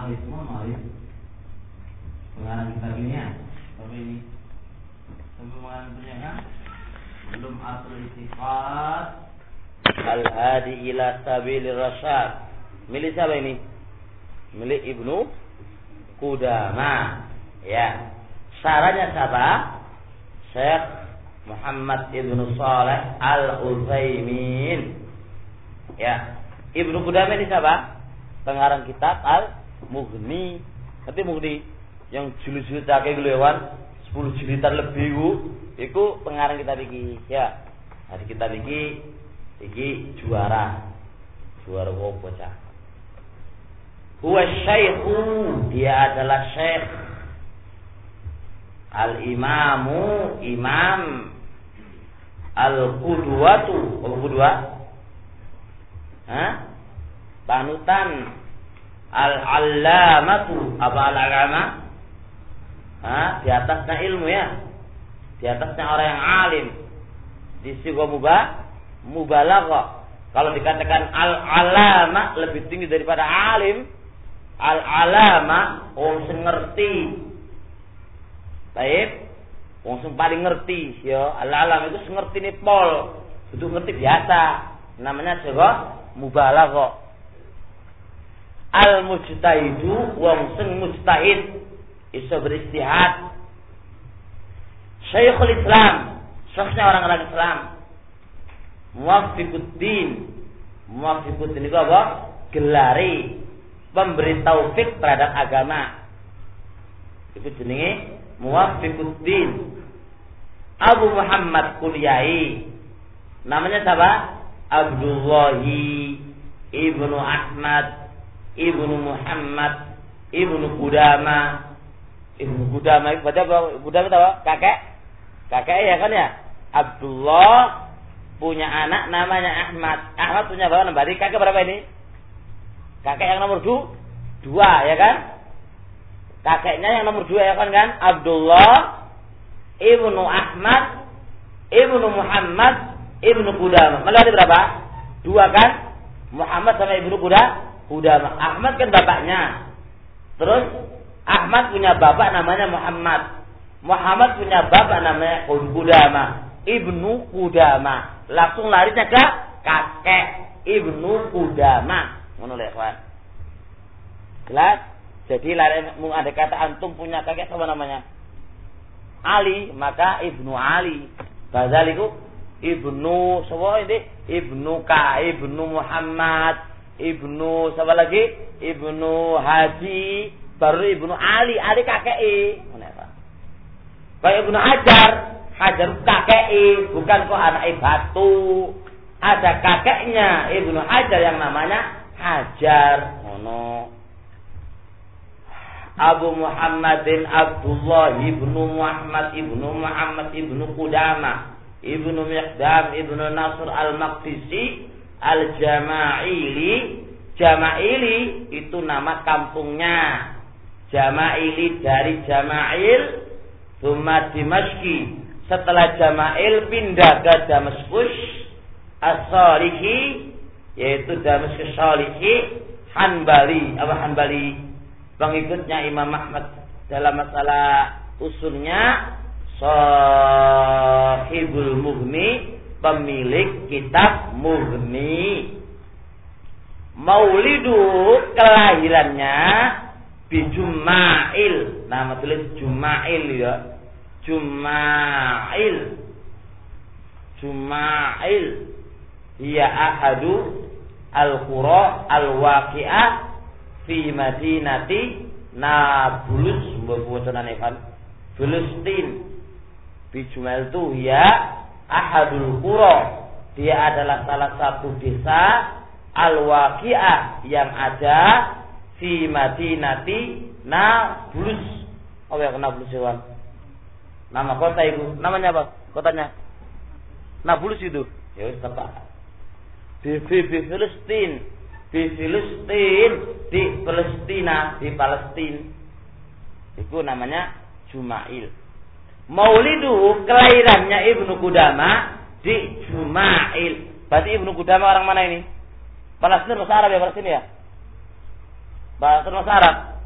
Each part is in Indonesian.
Ma'arif, pengarang kitab ini ya. Tapi ini pengarang punya kan? Belum Aslul I'tiqad Al-Hadi ila Sabilir Rasyad. Milik siapa ini? Milik Ibnu Qudamah. Ya. Syarahnya siapa? Syekh Muhammad Ibnu Shalih Al-Utsaimin. Ya. Ibnu Qudamah ini siapa? Pengarang kitab Al-Mughni. Nanti Mughni yang jilid-jilid akeh lewan 10 jilidan lebih iku pengarang kitab iki. Ya. Nah, kitab iki juara wong bocah. Huwa syaikhu, dia adalah syekh al-imamu, imam al-qudwatu, qudwa panutan al-allamatu, apa al-alama? Di atasnya ilmu ya, di atasnya orang yang alim. Di sigo mubalaghah. Kalau dikatakan al-alama lebih tinggi daripada alim. Al-alama wong sing ngerti. Baik, wong sing paling ngerti ya. Al-alam itu sing ngerti nih pol, itu ngerti biasa. Namanya sigo mubalaghah. Al-mujtahidu wong sing mujtahid, iso beristihad. Syekhul Islam, syekhnya orang-orang Islam. Muwaffiquddin itu apa? Gelari pemberi taufik terhadap agama. Itu jenenge Muwaffiquddin. Abu Muhammad Kulyai. Namanya siapa? Abdullahi Ibnu Ahmad Ibnu Muhammad Ibnu Qudamah. Ibnu Qudamah itu baca apa? Qudamah itu apa? Kakek ya kan ya? Abdullah punya anak namanya Ahmad. Ahmad punya bapak berarti kakek berapa ini? Kakek yang nomor 2 ya kan? Kakeknya yang nomor 2 ya kan? Abdullah Ibnu Ahmad Ibnu Muhammad Ibnu Qudamah. Berarti berapa? 2 kan? Muhammad sama Ibnu Qudamah. Ahmad kan bapaknya. Terus Ahmad punya bapak namanya Muhammad. Muhammad punya bapak namanya Qudamah. Ibnu Qudamah. Langsung larinya ke kakek Ibnu Qudamah. Ngono lho, kawan. Jelas? Jadi lari mung ada kata antum punya kakek apa namanya? Ali, maka Ibnu Ali. Bazaliku Ibnu sapa ini? Ibnu Ibnu Muhammad, Ibnu siapa lagi? Ibnu Haji, baru Ibnu Ali. Ali kakek. Ngono ya, Pak. Kayak Ibnu Hajar kakek, bukan kok anak batu. Ada kakeknya Ibnu Hajar yang namanya Hajar. Ngono. Abu Muhammadin Abdullah Ibnu Muhammad Ibnu Qudamah Ibnu Miqdam Ibnu Nasr Al-Maqdisi Al-Jama'ili. Jama'ili itu nama kampungnya. Jama'ili dari Jama'il, Tsumma Dimashqi. Setelah Jama'il pindah ke Damaskus As-Salihi, yaitu Damaskus Salihi. Hanbali, pengikutnya Imam Ahmad dalam masalah usulnya. Sahibul Mughni, pemilik kitab Mughni. Maulidu, kelahirannya di Juma'il. Nama tulis Juma'il ya. Juma'il. Ia ahadu al-qura al-waqi'ah fi madinati Nablus, bocoran Evan, Filistin. Di Juma'il itu ya ahadul qura. Dia adalah salah satu desa al-waqi'ah yang ada fi madinati Nablus. Oh ya, Nablus Evan. Nama kota itu, namanya apa? Kotanya Nablus itu. Ya wis tepat. Di Filistin, di Palestina, di Palestina. Itu namanya Juma'il. Maulidu, kelahirannya Ibnu Qudamah di Juma'il. Berarti Ibnu Qudamah orang mana ini? Palestina bahasa Arab ya, Palestina ya? Bahasa bahasa Arab.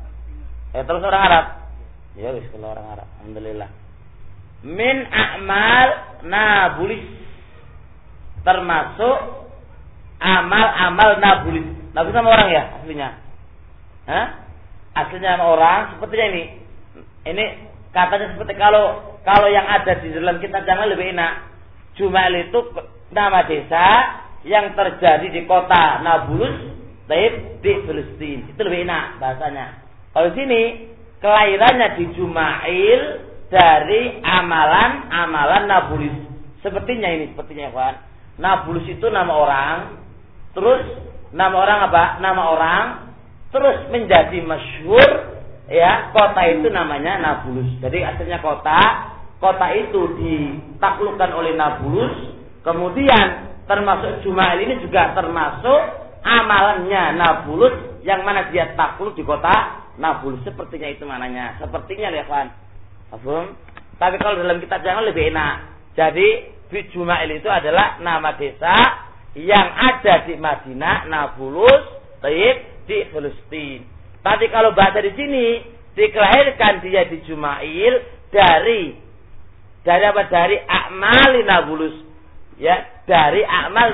Terus orang Arab. Ya wis kalau orang Arab. Alhamdulillah. Min a'mal nabulis. Termasuk amal-amal nabulis. Nabulis sama orang ya aslinya. Hah? Aslinya sama orang sepertinya ini. Ini katanya seperti kalau yang ada di dalam kitab jangan lebih enak. Jumail itu nama desa yang terjadi di kota Nablus, Taib di Palestina. Itu lebih enak bahasanya. Kalau sini kelahirannya di Jumail dari amalan Nablus. Sepertinya ya kawan. Nablus itu nama orang, terus nama orang apa? Nama orang, terus menjadi masyhur ya, kota itu namanya Nablus. Jadi asalnya kota itu ditaklukkan oleh Nablus, kemudian termasuk Jumail ini juga termasuk amalannya Nablus yang mana dia takluk di kota Nablus. Sepertinya itu mananya. Sepertinya ya kawan. Paham? Tapi kalau dalam kitab jangan lebih enak. Jadi Jumail itu adalah nama desa yang ada di Madinah, Nablus, Taib di Palestina. Tapi kalau bahasa di sini dikelahirkan dia di Jumail dari apa? Dari a'mal Nablus. Ya, dari amal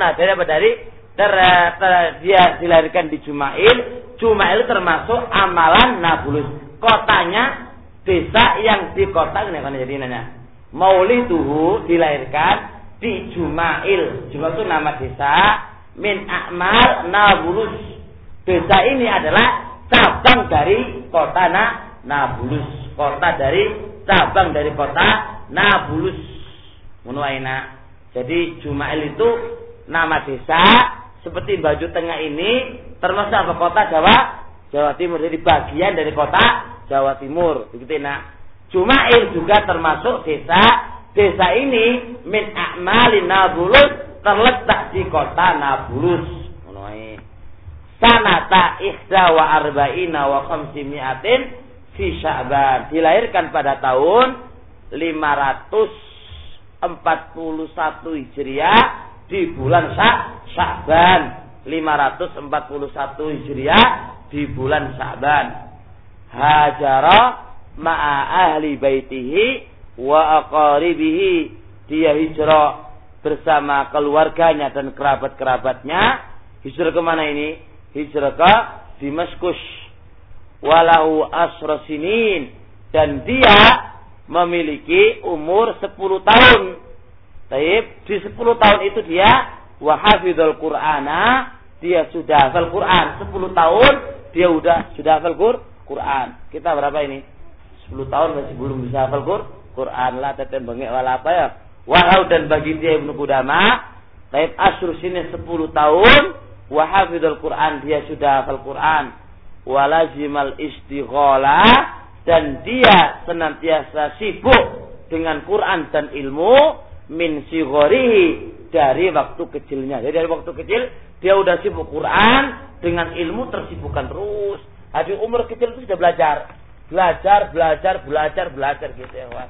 dia dilahirkan di Jumail. Jumail termasuk amalan Nablus. Kotanya desa yang di kota ini kan jadi nanya. Mauliduhu dilahirkan di Jumail. Jumail itu nama desa min a'mal Nablus. Desa ini adalah cabang dari kota Nablus. Cabang dari kota Nablus. Ngono aina. Jadi Jumail itu nama desa seperti Baju Tengah ini termasuk apa? Kota Jawa Timur. Jadi bagian dari kota Jawa Timur. Begitu nak. Jumail juga termasuk desa. Desa ini min a'malin Nablus terletak di kota Nablus. Sanata ihda wa arba'ina wa khamsimiatin fi Sya'ban. Dilahirkan pada tahun 541 Hijriah di bulan Sya'ban. 541 Hijriah di bulan Sya'ban. Hajara ma'a ahli baitihi wa aqaribihi. Dia hijrah bersama keluarganya dan kerabat-kerabatnya. Hijrah ke mana ini? Hijrah ke Damaskus. Walahu asra sinin. Dan dia memiliki umur 10 tahun. Taib, di 10 tahun itu dia wahafidhul Qur'ana. Dia sudah hafal Quran. 10 tahun dia sudah hafal Quran. Kita berapa ini? 10 tahun masih belum bisa hafal Quran lah, tetep bengek wala apa ya. Walau dan bagi dia Ibnu Qudamah, taib asru sini 10 tahun, wa hafizul Quran, dia sudah hafal Quran. Walazimal istighalah, dan dia senantiasa sibuk dengan Quran dan ilmu min sigharihi, dari waktu kecilnya. Jadi dari waktu kecil dia udah sibuk Quran, dengan ilmu tersibukkan terus. Di umur kecil itu sudah belajar gitu ya, Wan.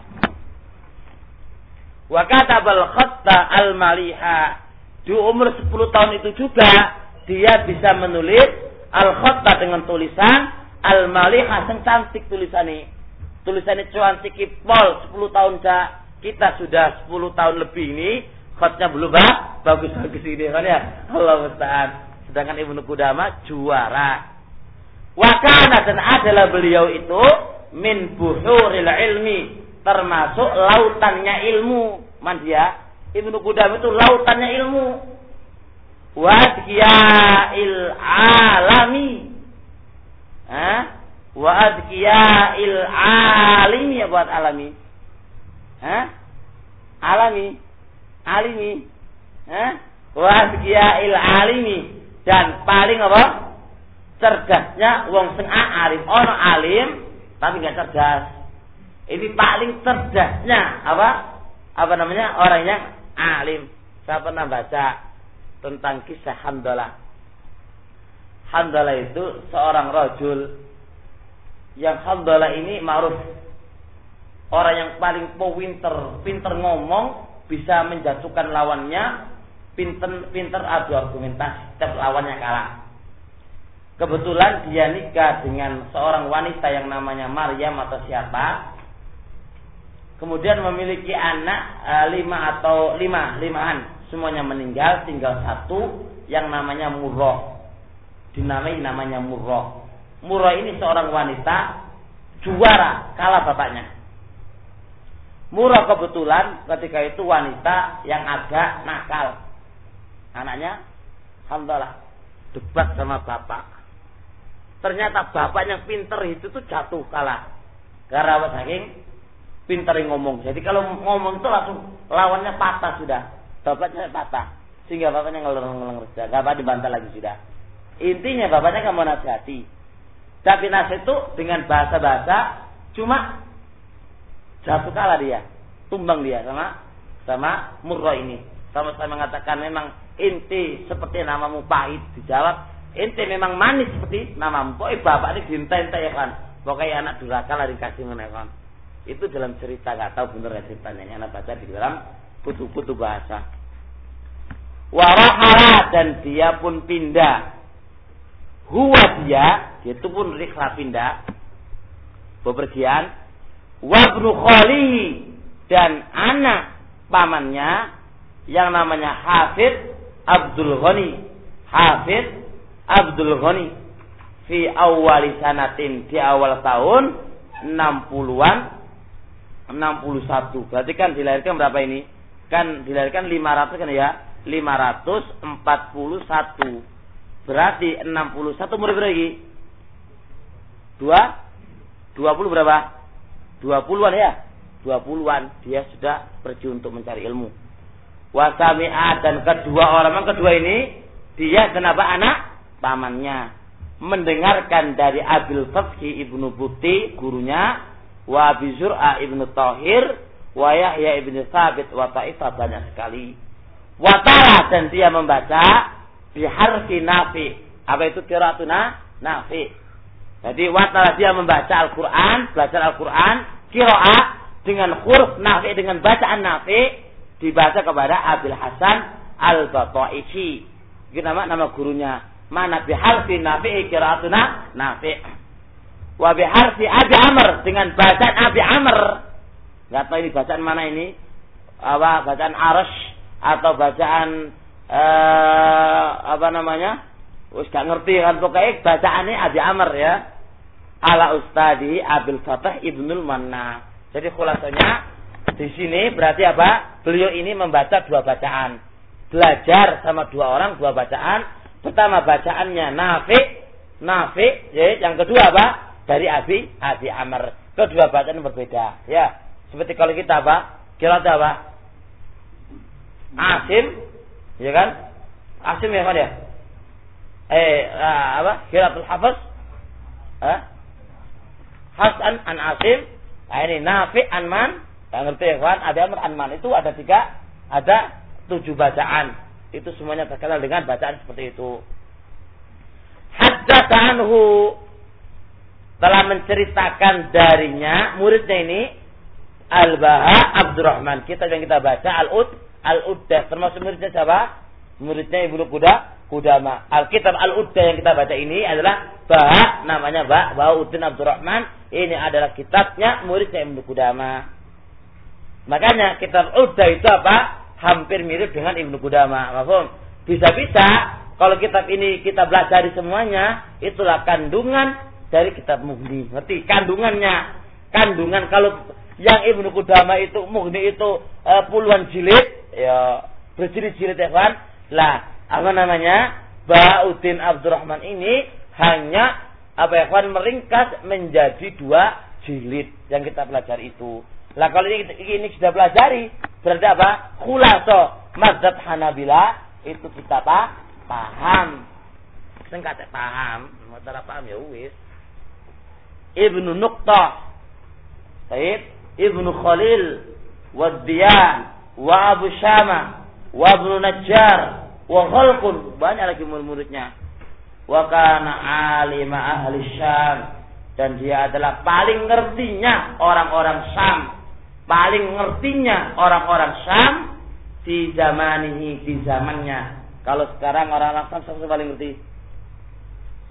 Wa katabal khatta al-maliha. Di umur 10 tahun itu juga dia bisa menulis al-khatta dengan tulisan al-maliha yang cantik tulisannya. Tulisannya cantik pol 10 tahun kita sudah 10 tahun lebih ini khatnya belum bagus-bagus ini kan ya. Allah musta'an. Sedangkan Ibnu Qudamah juara. Wa kana, dan adalah beliau itu min buhuril ilmi, termasuk lautannya ilmu. Man dia Ibnu Qudamah itu lautannya ilmu. Wa adkiya'il alami. Wa adkiya'il alimi, ya buat alami. Alimi. Wa adkiya'il alimi, dan paling apa? Cerdasnya wong sing alim. Ono alim tapi enggak cerdas. Ini paling cerdasnya apa namanya? Orang yang alim. Saya pernah baca tentang kisah Handalah. Handalah itu seorang rajul yang Handalah ini ma'ruf, orang yang paling pinter ngomong, bisa menjatuhkan lawannya, pinter adu argumentasi, setiap lawannya kalah. kebetulan dia nikah dengan seorang wanita yang namanya Maryam atau siapa, kemudian memiliki anak 5 semuanya meninggal, tinggal satu yang namanya Murrah, namanya Murrah. Murrah ini seorang wanita juara, kalah bapaknya. Murrah kebetulan ketika itu wanita yang agak nakal. Anaknya alhamdulillah debat sama bapak. Ternyata bapak yang pinter itu tuh jatuh kalah. Karena apa? Saking pinter ngomong. Jadi kalau ngomong itu langsung lawannya patah sudah. Bapaknya patah. Sehingga bapaknya ngeleng-ngeleng saja. Gak apa dibantah lagi sudah. Intinya bapaknya gak mau nasihati. Tapi nasihat itu dengan bahasa-bahasa cuma jatuh kalah dia. Tumbang dia sama Murrah ini. Sama-sama mengatakan memang inti seperti namamu pahit. Dijawab, inti memang manis seperti namamu. Pokoknya bapak ini dintai-tai ya kan. Pokoknya anak durhaka lah dikasih menekan. Itu dalam cerita, gak tahu bener ya ceritanya. Ini anak baca di dalam buku-buku bahasa. Warahala, dan dia pun pindah. Huwa dia, itu pun riklah pindah. Bepergian. Wabnu khalihi, dan anak pamannya yang namanya Hafid Abdul Ghani. Hafid Abdul Ghani fi awwali sanatin, di awal tahun 60-an 61. Berarti kan dilahirkan berapa ini? Kan dilahirkan 500 kan ya? 541. Berarti 61 umur berapa lagi? 20 berapa? 20-an ya? 20-an dia sudah pergi untuk mencari ilmu. Wasami'at, dan orang kedua ini dia kenapa anak pamannya mendengarkan dari Abil Fathi Ibnu Buti gurunya, wa Abi Zur'a Ibnu Tahir, wa Yahya Ibnu Thabit, wa Ta'ifah, banyak sekali. Wa ta'ala, dan dia membaca biharfi nafi. Apa itu qiraatuna nafi? Jadi wa ta'ala, dia membaca Al-Quran, belajar Al-Quran qiraat dengan huruf nafi, dengan bacaan nafi, dibaca kepada Abil Hasan Al-Bataishi. Itu nama gurunya. Mana biharfi nafi qiraatuna nafi. Wa biharfi Abi Amr, dengan bacaan Abi Amr. Enggak tahu ini bacaan mana ini? Apa bacaan Arash atau bacaan apa namanya? Wis gak ngerti kan, pokoknya bacaannya Abi Amr ya. Ala ustadi Abil Fatah Ibnul Manna. Jadi khulasanya di sini berarti apa? Beliau ini membaca dua bacaan. Belajar sama dua orang, dua bacaan. Pertama bacaannya Nafi, ya. Yang kedua apa? Dari Abi Amr. Kedua bacaan berbeda, ya. Seperti kalau kita apa? Qiraat apa? Asim, ya kan? Asim ya kan ya? Apa? Qiraatul Hafiz. Hasan an Asim. Nah, ini Nafi an Man. Yang ngerti ya kan? Abi Amr an Man, itu ada 7 bacaan. Itu semuanya terkenal dengan bacaan seperti itu. Haddatsa anhu, telah menceritakan darinya muridnya ini Al-Baha Abdurrahman. Yang kita baca Al-Uddah, termasuk muridnya siapa? Muridnya Ibnu Qudamah. Al-Kitab Al-Uddah yang kita baca ini adalah Baha, namanya Bahauddin Abdurrahman. Ini adalah kitabnya muridnya Ibnu Qudamah. Makanya kitab Uddah itu apa? Hampir mirip dengan Ibnu Qudamah. Mafhum? Bisa-bisa kalau kitab ini kita pelajari semuanya, itulah kandungan dari kitab Mughni. Ngerti kandungannya? Kandungan kalau yang Ibnu Qudamah itu Mughni itu puluhan jilid, ya berjilid-jilid ya kan? Lah, apa namanya? Bahauddin Abdurrahman ini hanya apa ya kan, meringkas menjadi 2 jilid yang kita pelajari itu. Lah kalau ini sudah pelajari, berarti apa? Khulaso mazhab Hanabila itu kita paham. Sing kate paham, ora paham ya wis. Ibnu Nuqtah, Said Ibnu Khalil, wa Diyan, wa Abu Syama, wa Ibnu Najjar, wa Khalqun, banyak lagi murid-muridnya. Wa kana alima ahli Syam, dan dia adalah paling ngertinya orang-orang Syam. Paling ngertinya orang-orang Syam di zamanihi, di zamannya. Kalau sekarang orang-orang Syam paling ngerti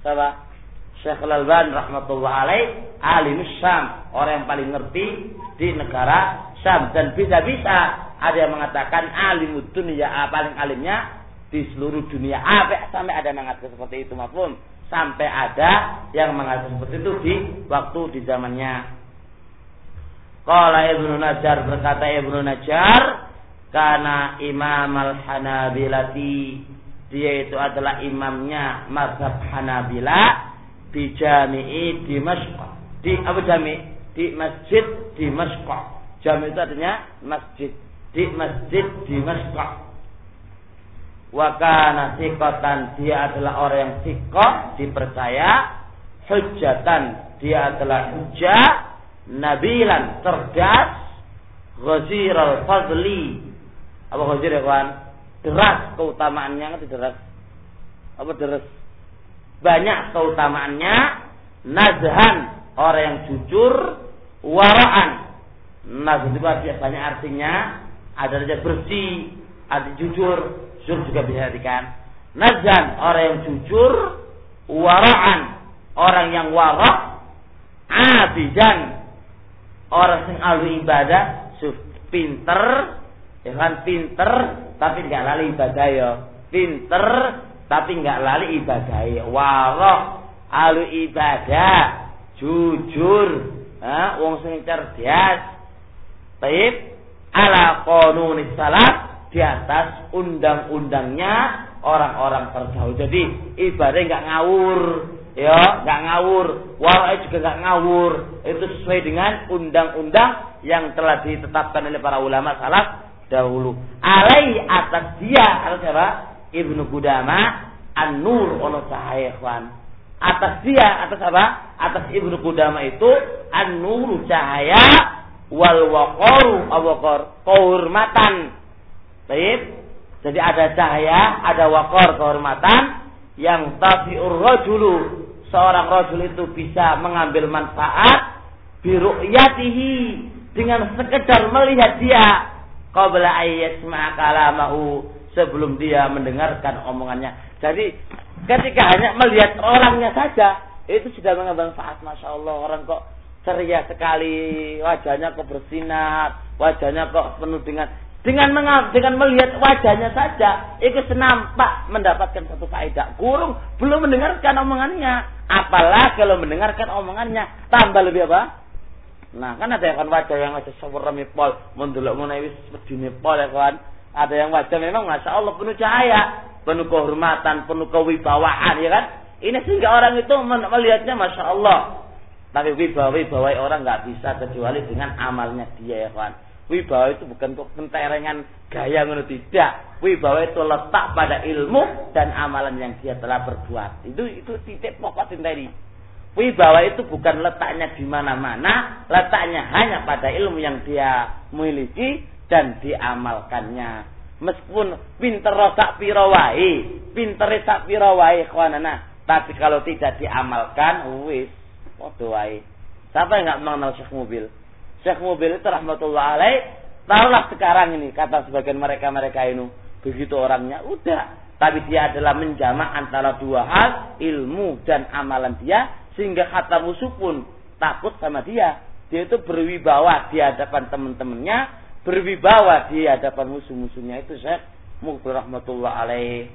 Siapa? Syekh Al-Albani rahmatullah alaih, alim Syam, orang yang paling ngerti di negara Syam. Dan bisa-bisa ada yang mengatakan alimud dunia, paling alimnya di seluruh dunia. Sampai ada yang mengatakan seperti itu, mafhum. Sampai ada yang mengatakan seperti itu di waktu di zamannya. Qala Ibnu Najjar, berkata Ibnu Najjar, karena Imam al-Hanabilati, dia itu adalah imamnya mazhab Hanabila di Jami'i Dimashq, di apa Jami'? Di Masjid Dimashq. Jami' itu artinya masjid, di Masjid Dimashq. Wa kana thiqatan, dia adalah orang yang thiqah, dipercaya. Hujjatan, dia adalah hujjah. Nabilan, cerdas. Ghaziral fadli, apa ghazir ya kawan? Deras keutamaannya, kan deras. Apa deras? Banyak keutamaannya. Nazhan, orang yang jujur. Wara'an, nazhan itu banyak artinya. Ada saja bersih, ada jujur. Jujur juga bisa diartikan nazhan, orang yang jujur. Wara'an, orang yang wara'. Abidan, orang yang ahli ibadah. Pinter, ya kan, pinter tapi nggak lali ibadah ya. Pinter tapi nggak lali ibadah ya. Wara', ahli ibadah, jujur, wong sing cerdas. Baik, ala qanunis salaf, di atas undang-undangnya orang-orang terdahulu. Jadi ibadah nggak ngawur, ya, nggak ngawur. Wara' juga nggak ngawur. Itu sesuai dengan undang-undang yang telah ditetapkan oleh para ulama salaf dahulu. Alai, atas dia, atas siapa? Ibnu Qudamah an-nur, ono cahaya ikhwan. Atas dia, atas apa? Atas Ibnu Qudamah itu an-nur, cahaya, wal waqaru, awqar, kehormatan. Baik. Jadi ada cahaya, ada waqar, kehormatan yang tafi'ur rajulu, seorang rajul itu bisa mengambil manfaat bi ru'yatihi, dengan sekedar melihat dia, qabla ayyasma kalamahu, sebelum dia mendengarkan omongannya. Jadi ketika hanya melihat orangnya saja, itu sudah mengambil manfaat. Masya Allah, orang kok ceria sekali, wajahnya kok bersinar, wajahnya kok penuh dengan melihat wajahnya saja, itu senampak mendapatkan satu faedah. Kurung belum mendengarkan omongannya, apalagi kalau mendengarkan omongannya tambah lebih apa? Nah, kan ada yang kan wajah yang wajah sawerem pol, mendelok meneh wis medine pol ya kan. Ada yang wajah memang Masya Allah penuh cahaya, penuh kehormatan, penuh kewibawaan, ya kan? Ini sehingga orang itu melihatnya Masya Allah. Tapi wibawa orang nggak bisa kecuali dengan amalnya dia, ya kan? Wibawa itu bukan untuk penterengan gaya menurut, tidak. Wibawa itu letak pada ilmu dan amalan yang dia telah berbuat. Itu titik pokok tadi. Wibawa itu bukan letaknya di mana-mana, letaknya hanya pada ilmu yang dia miliki dan diamalkannya. Meskipun pinter sak pira wae, pintere sak pira wae kawanana, tapi kalau tidak diamalkan wis padha wae. Siapa yang enggak mengenal Syekh Mubil? Syekh Mubil itu rahmatullah alaih, taruhlah sekarang ini kata sebagian mereka ini begitu orangnya udah, tapi dia adalah menjamak antara dua hal, ilmu dan amalan dia, sehingga kata musuh pun takut sama dia. Dia itu berwibawa di hadapan teman-temannya, berwibawa di hadapan musuh-musuhnya. Itu Syekh Mubil rahmatullah alaih.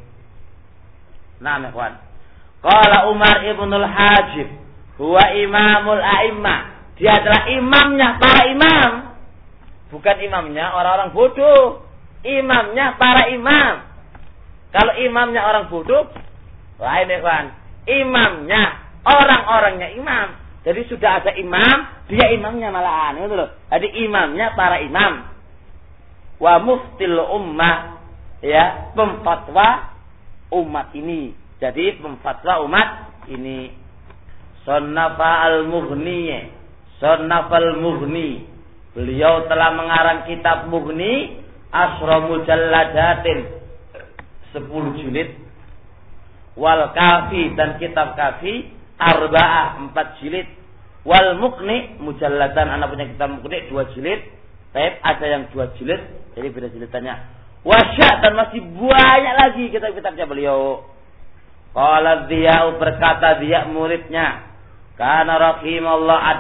Nah, ikhwan. Qala Umar ibnul Hajib, huwa imamul a'immah. Dia adalah imamnya para imam. Bukan imamnya orang-orang bodoh. Imamnya para imam. Kalau imamnya orang bodoh, lain ikhwan. Imamnya orang-orangnya imam. Jadi sudah ada imam, dia imamnya malahan, gitu loh. Jadi imamnya para imam. Wa muftil ummah, ya, pemfatwa umat ini. Jadi pemfatwa umat ini. Sonnafa al-Mughni, Sonnafal Mughni. Beliau telah mengarang kitab Mughni, Asra Mujalladatin, 10 jilid. Wal Kafi, dan kitab Kafi, Arba'ah, 4 jilid. Wal Mughni, Mujalladan, anak punya kitab Mughni 2 jilid. Tapi ada yang 2 jilid, jadi beda jilidannya. Wasya, dan masih banyak lagi kitab-kitabnya beliau. Qala Diya'u, berkata Diya' muridnya, kana rahimahullah,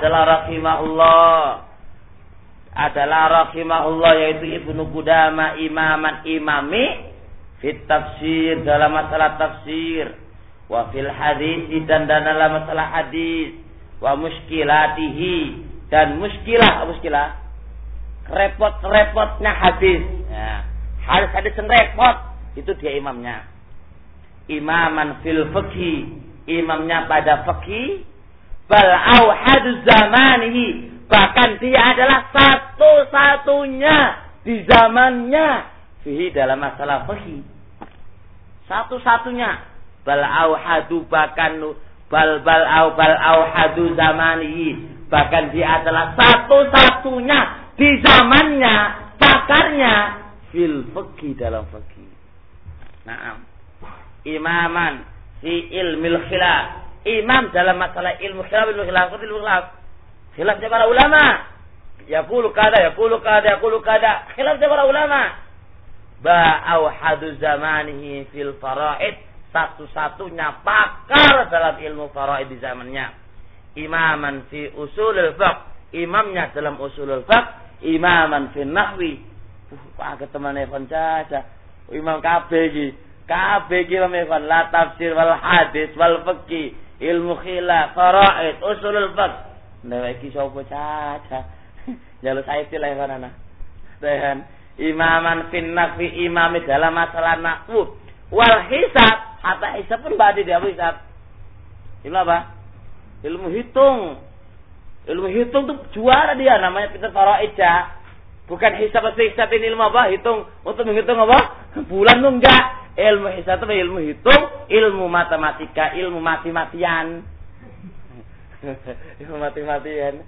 adalah rahimahullah yaitu Ibnu Qudamah imami fit tafsir, dalam masalah tafsir, wa fil hadis, dan dalam masalah hadis, wa muskilatihi, dan muskilah repot-repotnya hadis. Ya. Hadis yang repot itu dia imamnya. Imaman fil fiqhi, imamnya pada fiqhi, bal auhadu zamanihi, bahkan dia adalah satu-satunya di zamannya fihi, dalam masalah fiqhi. Satu-satunya. Bal auhadu, bahkan bal auhadu zamanihi, bahkan dia adalah satu-satunya di zamannya pakarnya fil fiqhi, dalam fiqhi. Naam. Imaman fi ilmil khilaf, imam dalam masalah ilmu khilaf. Khilafnya para ulama. Yaqulu kada. Khilafnya para ulama. Ba'auhadu zamanihi fil faraid, satu-satunya pakar dalam ilmu faraid di zamannya. Imaman fi usulul fiqh, imamnya dalam usulul fiqh. Imaman fi nahwi, pakai teman Evan saja. Imam kabeh iki Evan, la tafsir wal hadis wal fiqh, ilmu khilaf, faraid, usulul fiqh. Nek iki sapa saja. Jalur saya istilah Evan ana. Dan imaman fi nahwi, imam dalam masalah nahwu, wal hisab, hatta hisab pun badi dia hisab. Ilmu apa? Ilmu hitung. Ilmu hitung tuh juara dia, namanya pintar faraid ya. Bukan hisab ini ilmu apa? Hitung. Untuk menghitung apa? Bulan tuh enggak. Ilmu hisab itu ilmu hitung, ilmu matematika, ilmu mati-matian. Ilmu mati-matian.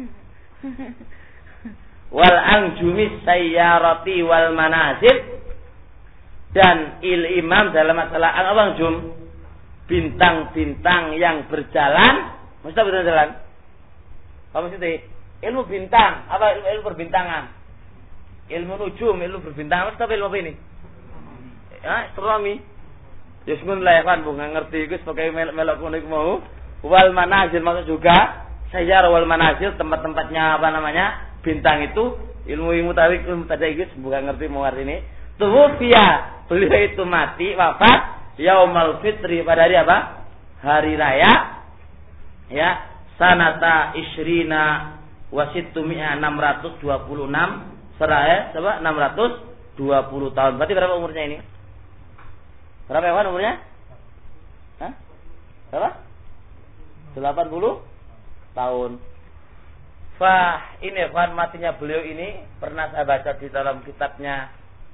Wal anjumis sayyarati wal manazil, dan imam dalam masalah al-anjum, bintang-bintang yang berjalan. Maksudnya berjalan? Apa maksudnya? Ilmu bintang, apa ilmu perbintangan? Ilmu nujum, ilmu berbintang, apa ilmu apa ini? Ya, astronomi. Ya sebenarnya kan bukan ngerti itu sebagai melok kunik mau. Wal manazil maksud juga sayyar wal manazil, tempat-tempatnya apa namanya? Bintang itu ilmu tarik, ilmu tadi itu bukan ngerti mau arti ini. Tuwfiya, beliau itu mati, wafat yaumal fitri, pada hari apa? Hari raya. Ya, sanata isrina wasittumi'a, 626 seraya coba 620 tahun. Berarti berapa umurnya ini? Berapa ya umurnya? Hah? Berapa? 80 tahun. Fah, ini kan matinya beliau ini pernah saya baca di dalam kitabnya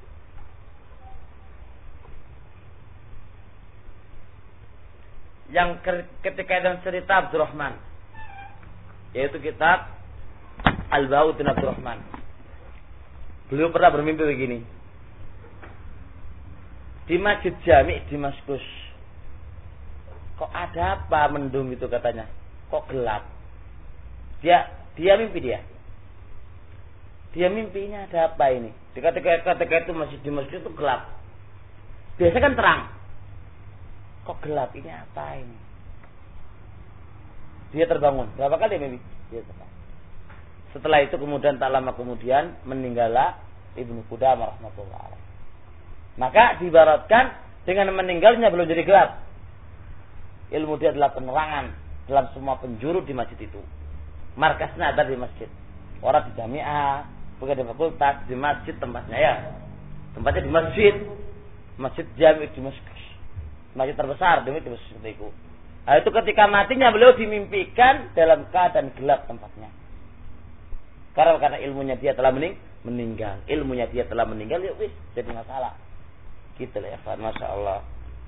yang ketika dalam cerita Abdurrahman, yaitu kitab Al-Ba'ud bin Abdurrahman. Beliau pernah bermimpi begini. Di Masjid Jami' Damaskus, kok ada apa mendung itu katanya? Kok gelap? Dia mimpi dia. Dia mimpinya ada apa ini? Ketika itu Masjid Damaskus itu gelap. Biasa kan terang. Kok gelap, ini apa ini? Dia terbangun. Berapa kali mimpi? Dia terbangun. Setelah itu kemudian tak lama kemudian meninggallah Ibnu Qudamah rahmatullah alaih. Maka diibaratkan dengan meninggalnya belum jadi gelap. Ilmu dia adalah penerangan dalam semua penjuru di masjid itu. Markasnya ada di masjid. Orang di jamiah, bukan di fakultas, di masjid tempatnya ya. Tempatnya di masjid. Masjid Jami' Damaskus. Masjid terbesar di masjid seperti itu. Nah, itu ketika matinya beliau dimimpikan dalam keadaan gelap tempatnya. Karena ilmunya dia telah meninggal. Ilmunya dia telah meninggal, ya wis jadi masalah. Gitu lah ya, Masya Allah.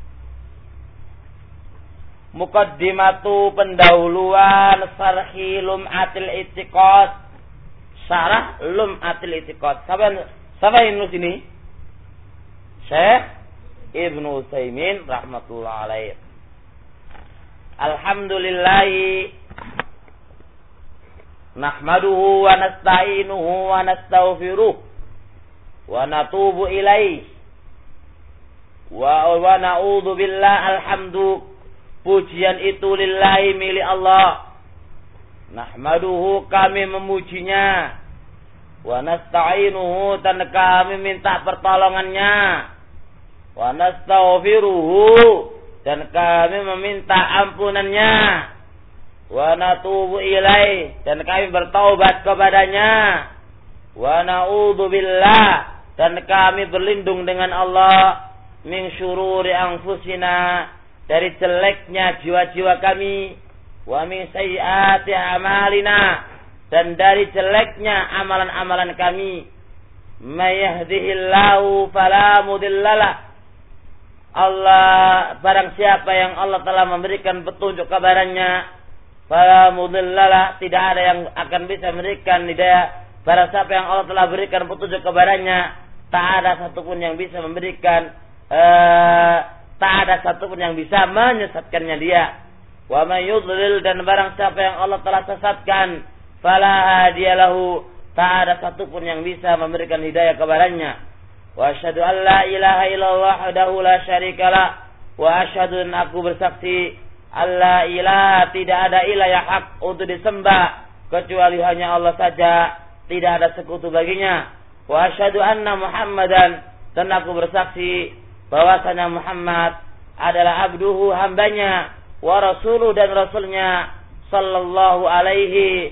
Muqaddimatu, pendahuluan Sarhi Lum'atil I'tiqad. Syarah Lum'atil I'tiqad. Siapa yang nulis ini? Syekh Ibnu Utsaimin rahmatullah alaih. Alhamdulillahi nahmaduhu wa nasta'inuhu wa nastaghfiruh wa natubu ilaih Wa na'udzubillah alhamdu. Pujian itu lillahi milik Allah. Nahmaduhu kami memujinya. Wa nasta'inuhu dan kami minta pertolongannya. Wa nastaghfiruhu dan kami meminta ampunannya. Wa natubu ilaih dan kami bertaubat kepadanya. Wa na'udzubillah dan kami berlindung dengan Allah min syururi anfusina dari jeleknya jiwa-jiwa kami, wa min sayyiati a'malina dan dari jeleknya amalan-amalan kami. May yahdihillahu fala mudhillalah. Allah, barang siapa yang Allah telah memberikan petunjuk kepadanya, fala mudhillalah, tidak ada yang akan bisa memberikan hidayah. Barang siapa yang Allah telah berikan petunjuk kepadanya, tak ada satupun yang bisa memberikan tak ada satupun yang bisa menyesatkannya dia. Wa may yudlil dan barang siapa yang Allah telah sesatkan, fala hadiyalahu, tak ada satupun yang bisa memberikan hidayah kepadanya. Wa asyhadu an la ilaha illallah wahdahu la syarikalah, wa asyhadu an aku bersaksi alla ilaha tidak ada ilah yang hak untuk disembah kecuali hanya Allah saja, tidak ada sekutu baginya. Wa asyhadu anna Muhammadan dan aku bersaksi bahwasanya Muhammad adalah abduhu hambanya, wa rasuluh dan rasulnya, sallallahu alaihi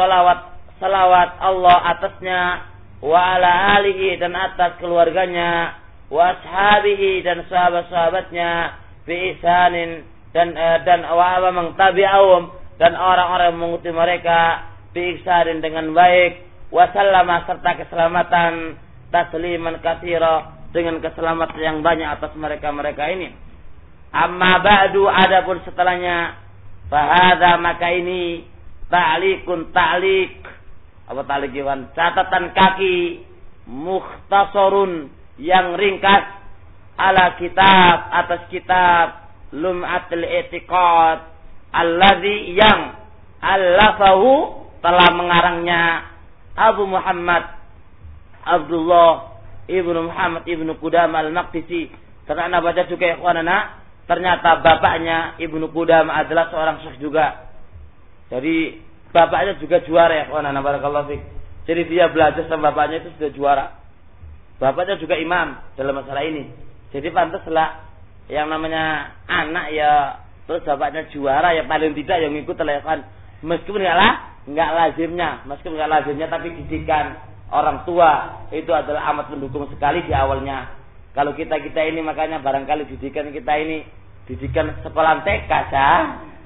salawat Allah atasnya, wa ala alihi dan atas keluarganya, wa ashabihi dan sahabat-sahabatnya, bi ihsanin dan wa man tabi'ahum dan orang-orang yang mengikuti mereka, bi ihsanin dengan baik, wa sallama serta keselamatan, tasliman katsira dengan keselamatan yang banyak atas mereka-mereka ini. Amma ba'du adapun setelahnya, fahadha maka ini ta'liqun ta'liq. Apa ta'liq Iwan? Catatan kaki mukhtasarun yang ringkas ala kitab atas kitab Lum'atul I'tiqad allazi yang allafahu telah mengarangnya Abu Muhammad Abdullah Ibnu Muhammad Ibnu Qudamah Al-Maqdisi. Karena anda baca juga ya kawanana, ternyata bapaknya Ibnu Qudamah adalah seorang syekh juga. Jadi bapaknya juga juara ya kawanana, barakallahu fik. Jadi dia belajar sama bapaknya itu sudah juara. Bapaknya juga imam dalam masalah ini. Jadi pantaslah yang namanya anak ya terus bapaknya juara ya paling tidak yang ngikut lah kan. Meskipun enggak lazimnya tapi didikan orang tua itu adalah amat mendukung sekali di awalnya. Kalau kita ini makanya barangkali didikan kita ini didikan sekolah TK cah,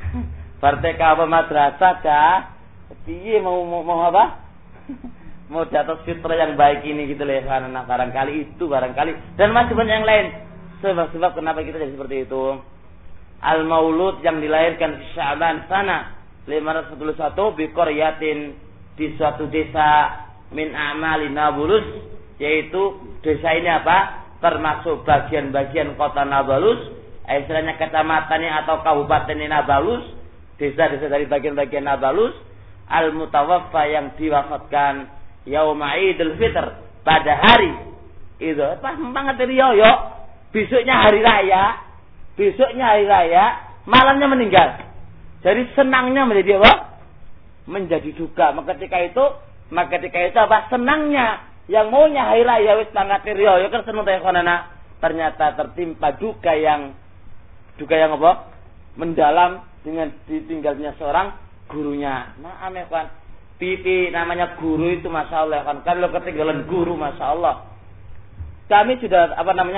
TK apa madrasah cah, piye mau apa? Mau jatuh fitrah yang baik ini gitu loh karena barangkali dan masih banyak yang lain. Sebab kenapa kita jadi seperti itu? Al-Maulud yang dilahirkan di Sya'ban sana 541 bi qaryatin di suatu desa min a'mali Nablus, yaitu desa ini apa? Termasuk bagian-bagian kota Nablus, istilahnya kecamatannya atau kabupaten Nablus, desa-desa dari bagian-bagian Nablus, al-mutawaffa yang diwafatkan yauma Idul Fitr pada hari itu pas banget yo besoknya hari raya malamnya meninggal. Jadi senangnya menjadi apa? Menjadi duka. Maka ketika itu apa? Senangnya yang maunya hari raya wis banget riyo ya kan seneng ta konana. Ternyata tertimpa duka yang apa? Mendalam dengan ditinggalnya seorang gurunya. Nah, aneh kan. Pipi namanya guru itu Masya Allah kan. Kalau ketinggalan guru Masya Allah. Kami sudah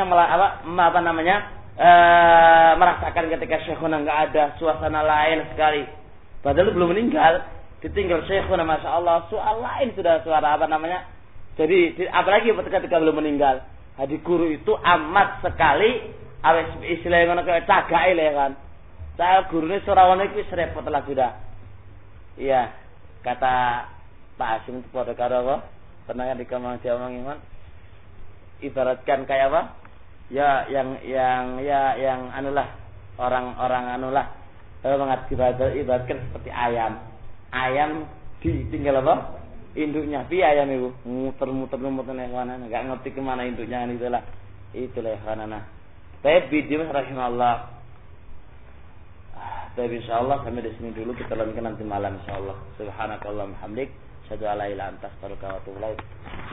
merasakan ketika Syekhuna enggak ada, suasana lain sekali. Padahal belum meninggal, ditinggal Syekhuna Masya Allah, soal lain sudah suara Jadi apalagi ketika belum meninggal. Hadi guru itu amat sekali istilahnya ngono kayak cagae le kan. Saya gurune Surawana iki wis repot lah sudah. Iya, kata Pak Hasim itu pada karo apa? Pernah kan diomong Iman. Ibaratkan kayak apa? Ya yang anulah orang anulah ibaratkan seperti ayam. Ayam ditinggal apa? Induknya. Piye ayam itu? Muter-muter nek mana enggak ngerti kemana induknya itulah. Itulah kanana. Baik, bidim rahimahullah. Baik, insyaallah sampai di sini dulu, kita lanjutkan nanti malam insyaallah. Subhanakallahumma hamdik, asyhadu an la ilaha illa anta astaghfiruka wa atubu ilaik.